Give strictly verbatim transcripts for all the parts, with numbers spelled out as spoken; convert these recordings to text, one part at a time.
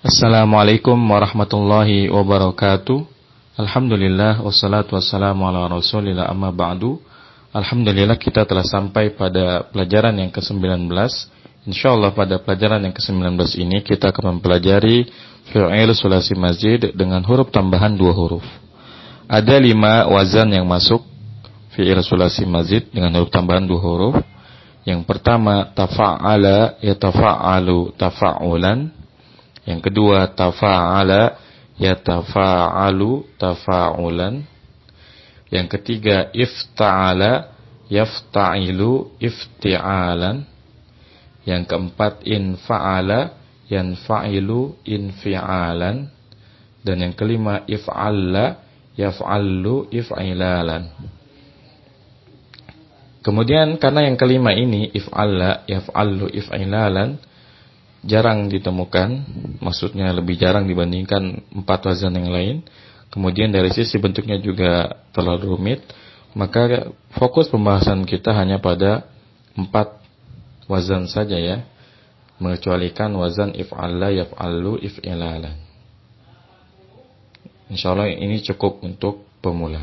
Assalamualaikum warahmatullahi wabarakatuh. Alhamdulillah wassalatu wassalamu ala rasulillah amma ba'du. Alhamdulillah kita telah sampai pada pelajaran yang ke sembilan belas. Insyaallah pada pelajaran yang ke sembilan belas ini kita akan mempelajari fi'il sulasi mazid dengan huruf tambahan dua huruf. Ada lima wazan yang masuk fi'il sulasi mazid dengan huruf tambahan dua huruf. Yang pertama tafa'ala yatafa'alu tafa'ulan. Yang kedua tafa'ala yatafa'alu tafa'ulan. Yang ketiga ifta'ala yafta'ilu ifti'alan. Yang keempat infa'ala yanfa'ilu infi'alan. Dan yang kelima if'alla yaf'allu if'ilalan. Kemudian karena yang kelima ini if'alla yaf'allu if'ilalan jarang ditemukan, maksudnya lebih jarang dibandingkan empat wazan yang lain. Kemudian dari sisi bentuknya juga terlalu rumit, maka fokus pembahasan kita hanya pada empat wazan saja ya, mengecualikan wazan if'alla yaf'allu if'ilalan. Insyaallah ini cukup untuk pemula.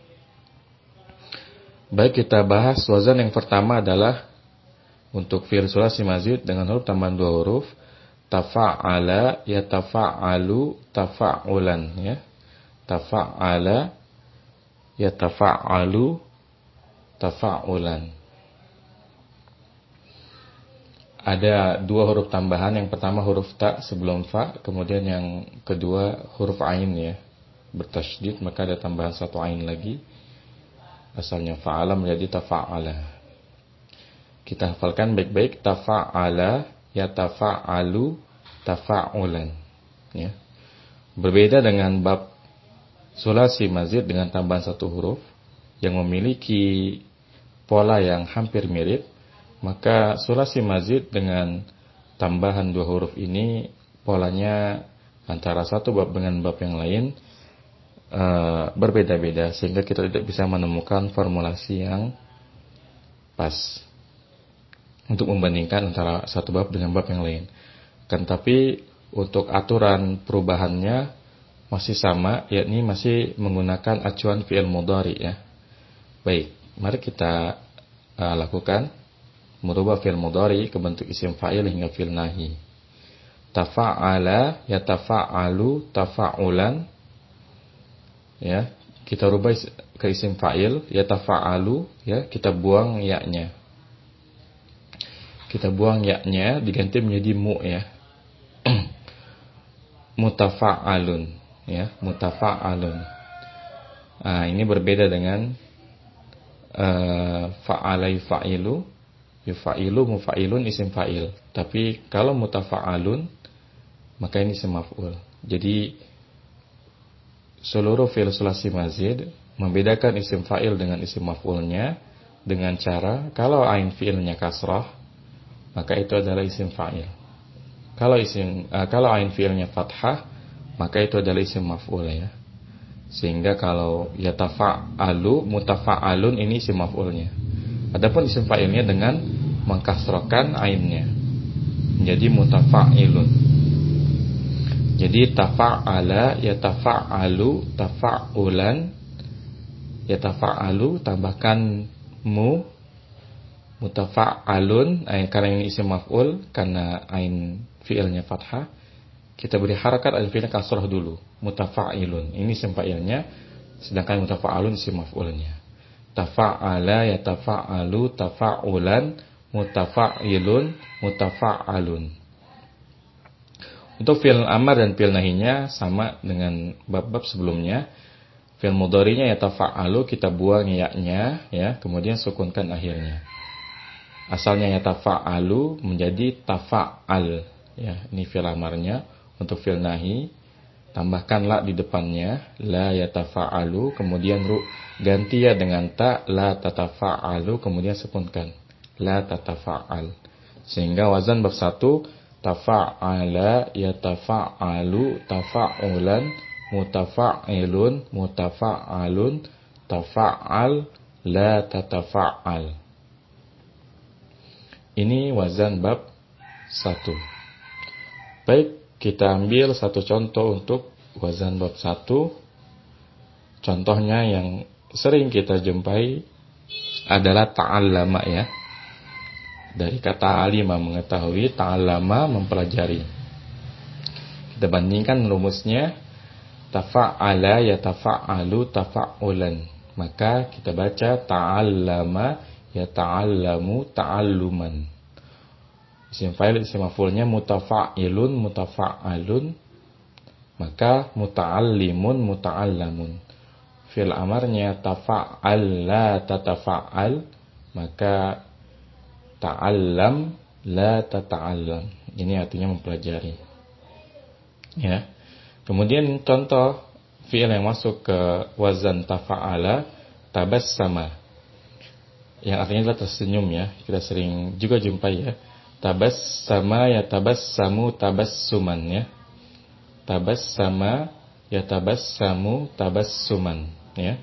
Baik, kita bahas wazan yang pertama adalah untuk fi'il sulasi mazid dengan huruf tambahan dua huruf, tafa'ala yatafa'alu tafa'ulan ya. Tafa'ala yatafa'alu tafa'ulan. Ada dua huruf tambahan, yang pertama huruf ta sebelum fa, kemudian yang kedua huruf ain ya, bertasydid, maka ada tambahan satu ain lagi. Asalnya fa'ala menjadi tafa'ala. Kita hafalkan baik-baik, tafa'ala yatafa'alu tafa'ulan ya. Berbeda dengan bab sulasi mazid dengan tambahan satu huruf yang memiliki pola yang hampir mirip, maka sulasi mazid dengan tambahan dua huruf ini polanya antara satu bab dengan bab yang lain uh, berbeda-beda, sehingga kita tidak bisa menemukan formulasi yang pas untuk membandingkan antara satu bab dengan bab yang lain. Kan tapi untuk aturan perubahannya masih sama, yakni masih menggunakan acuan fi'il mudhari ya. Baik, mari kita uh, lakukan merubah fi'il mudhari ke bentuk isim fa'il hingga fi'il nahi. Tafa'ala yatafa'alu tafa'ulan ya, kita rubah ke isim fa'il yatafa'alu ya, kita buang ya-nya. Kita buang ya-nya, diganti menjadi mu ya. Mutafa'alun ya, mutafa'alun. Nah, ini berbeda dengan uh, fa'ala yufa'ilu, yufa'ilu mufa'ilun isim fa'il. Tapi kalau mutafa'alun maka ini isim maf'ul. Jadi seluruh fi'il sulasi mazid membedakan isim fa'il dengan isim maf'ulnya dengan cara kalau ain fi'ilnya kasrah maka itu adalah isim fa'il. Kalau isim uh, kalau ain fi'ilnya fathah, maka itu adalah isim maf'ul ya. Sehingga kalau yatafa'alu mutafa'alun ini isim maf'ulnya. Adapun isim fa'ilnya dengan mengkasrokan ainnya menjadi mutafa'ilun. Jadi tafa'ala yatafa'alu tafa'ulan, yatafa'alu tambahkan mu, mutafa'alun, eh, karena ini isim maf'ul, karena ain fi'ilnya fathah, kita beri harakat ain fi'ilnya kasrah dulu, mutafa'ilun, ini isim fa'ilnya, sedangkan mutafa'alun isim maf'ulnya. Tafa'ala yatafa'alu tafa'ulan mutafa'ilun mutafa'alun. Untuk fi'il amar dan fi'il nahinya sama dengan bab-bab sebelumnya. Fi'il mudhari'nya yatafa'alu, kita buang ya-nya ya, kemudian sukunkan akhirnya. Asalnya yatafa'alu menjadi tafa'al ya, ini fi'il amarnya. Untuk fi'il nahi tambahkan la di depannya, la yatafa'alu, kemudian ru ganti ya dengan ta, la tatafa'alu, kemudian sukunkan la tatafa'al, sehingga wazan bab satu tafa'ala yatafa'alu tafa'ulan mutafa'ilun mutafa'alun tafa'al la tatafa'al. Ini wazan bab satu. Baik, kita ambil satu contoh untuk wazan bab satu. Contohnya yang sering kita jumpai adalah ta'allama ya. Dari kata alima mengetahui, ta'allama mempelajari. Kita bandingkan rumusnya tafa'ala ya tafa'alu tafa'ulan. Maka kita baca ta'allama ya ta'allamu ta'alluman. Isim fa'il isim maf'ulnya mutafa'ilun mutafa'alun, maka muta'allimun muta'allamun. Fi'il amarnya tafa'al la tatafa'al, maka ta'allam la tata'allam. Ini artinya mempelajari. Ya. Kemudian contoh fi'il yang masuk ke wazan tafa'ala, tabassama. Yang artinya adalah tersenyum ya. Kita sering juga jumpai ya. Tabassama ya tabassamu tabassuman ya. Tabassama ya tabassamu tabassuman ya.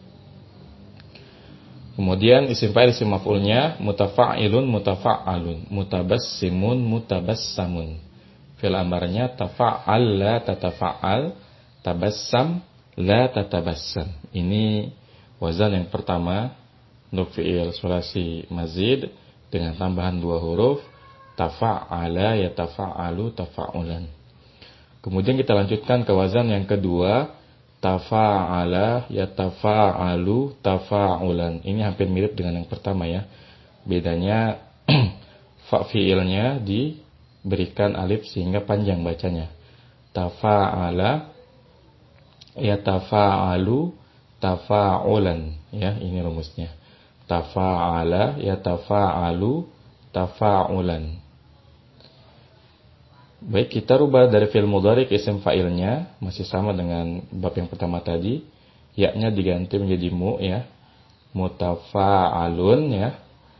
Kemudian isim fa'il isim maf'ulnya mutafa'ilun mutafa'alun, mutabassimun mutabassamun. Fi'il amarnya tafa'al la tatafa'al, tabassam la tatabassam. Ini wazan yang pertama untuk fi'il sulasi mazid dengan tambahan dua huruf. Tafa'ala ya tafa'alu tafa'ulan. Kemudian kita lanjutkan ke wazan yang kedua. Tafa'ala ya tafa'alu tafa'ulan. Ini hampir mirip dengan yang pertama ya. Bedanya fa fi'ilnya diberikan alif sehingga panjang bacanya. Tafa'ala ya tafa'alu tafa'ulan. Ya, ini rumusnya. Tafa'ala ya tafa'alu tafa'ulan. Baik, kita rubah dari fi'il mudhari ke isim fa'ilnya, masih sama dengan bab yang pertama tadi. Ya-nya diganti menjadi mu ya. Mutafa'alun ya.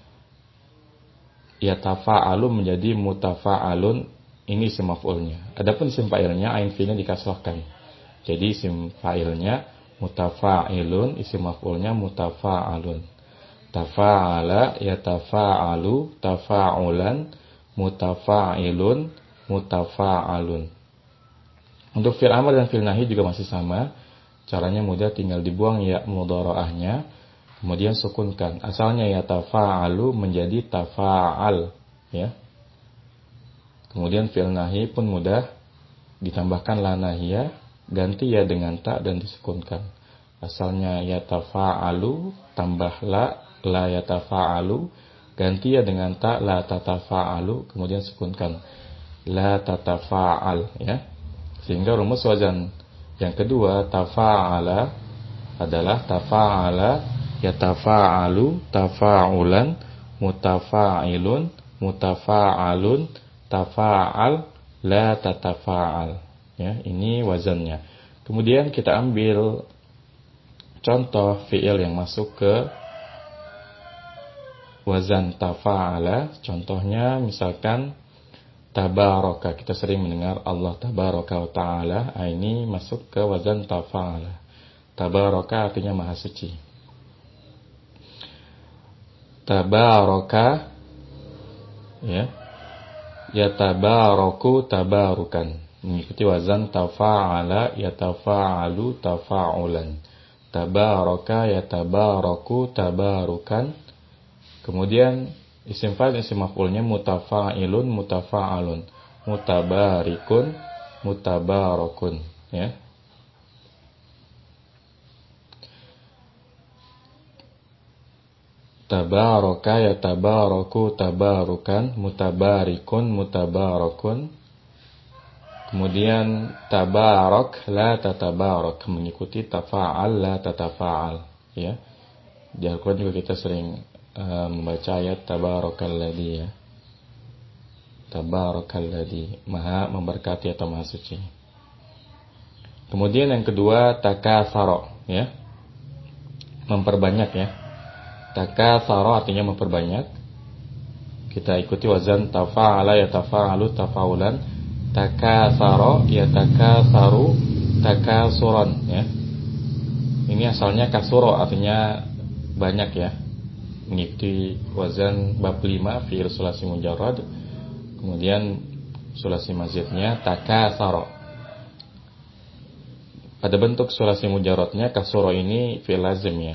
Ya tafa'alu menjadi mutafa'alun. Ini isim maf'ulnya. Adapun isim fa'ilnya ain fi'ilnya dikasrahkan. Jadi isim fa'ilnya mutafa'ilun, isim maf'ulnya mutafa'alun. Tafa'ala ya tafa'alu tafa'ulan, mutafa'ilun mutafa'alun. Untuk fi'il amr dan fi'il nahi juga masih sama. Caranya mudah, tinggal dibuang ya mudhara'ahnya, kemudian sukunkan. Asalnya ya tafa'alu menjadi tafa'al ya. Kemudian fi'il nahi pun mudah, ditambahkan la nahiyah, ganti ya dengan ta dan disukunkan. Asalnya ya tafa'alu tambah la, la ya tafa'alu, ganti ya dengan ta, la tatafa'alu, kemudian sukunkan la tatafa'al ya. Sehingga rumus wazan yang kedua tafa'ala adalah tafa'ala ya tafa'alu tafa'ulan, mutafa'ilun mutafa'alun tafa'al la tatafa'al ya. Ini wazannya. Kemudian kita ambil contoh fi'il yang masuk ke wazan tafa'ala. Contohnya misalkan tabaraka. Kita sering mendengar Allah tabaraka wa ta'ala. Ini masuk ke wazan tafa'ala. Tabaraka artinya maha suci. Tabaraka ya. Ya tabaraku tabarukan. Mengikuti wazan tafa'ala ya tafa'alu tafa'ulan. Tabaraka ya tabaraku tabarukan. Kemudian isim fa'il isim maf'ulnya mutafa'ilun mutafa'alun, mutabarikun mutabarakun ya. Tabaraka ya tabaraku tabarukan, mutabarikun mutabarakun. Kemudian tabarak la tatabarak, mengikuti tafa'al la tatafa'al ya. Di Al-Quran juga kita sering uh, membaca ayat tabarakalladzi ya. Tabarakalladzi, maha memberkati atau maha suci. Kemudian yang kedua takatsara ya. Memperbanyak ya. Takatsara artinya memperbanyak. Kita ikuti wazan tafa'ala ya tafa'alu tafa'ulan. Takatsara ya takatsaru takatsuran ya. Ini asalnya kasura artinya banyak ya. Mengikuti wazan bab lima fi'il sulasi mujarrad. Kemudian sulasi mazidnya takasaro. Pada bentuk sulasi mujarotnya kasoro ini fi'il lazim ya.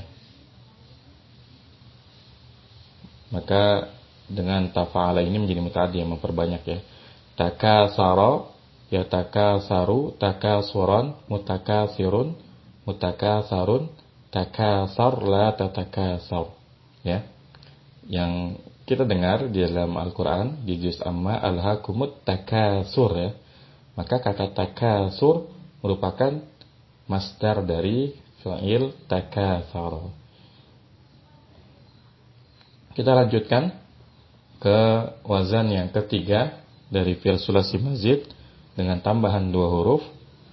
Maka dengan tafa'ala ini menjadi muta'addi yang memperbanyak ya. Takasaro, ya takasaru, takasuran, mutakasirun, mutakasarun, takasar la tatakasar. Ya. Yang kita dengar di dalam Al-Qur'an di juz amma alhaakumut takasur ya. Maka kata takasur merupakan masdar dari fa'il takasar. Kita lanjutkan ke wazan yang ketiga dari fi'il sulasi mazid dengan tambahan dua huruf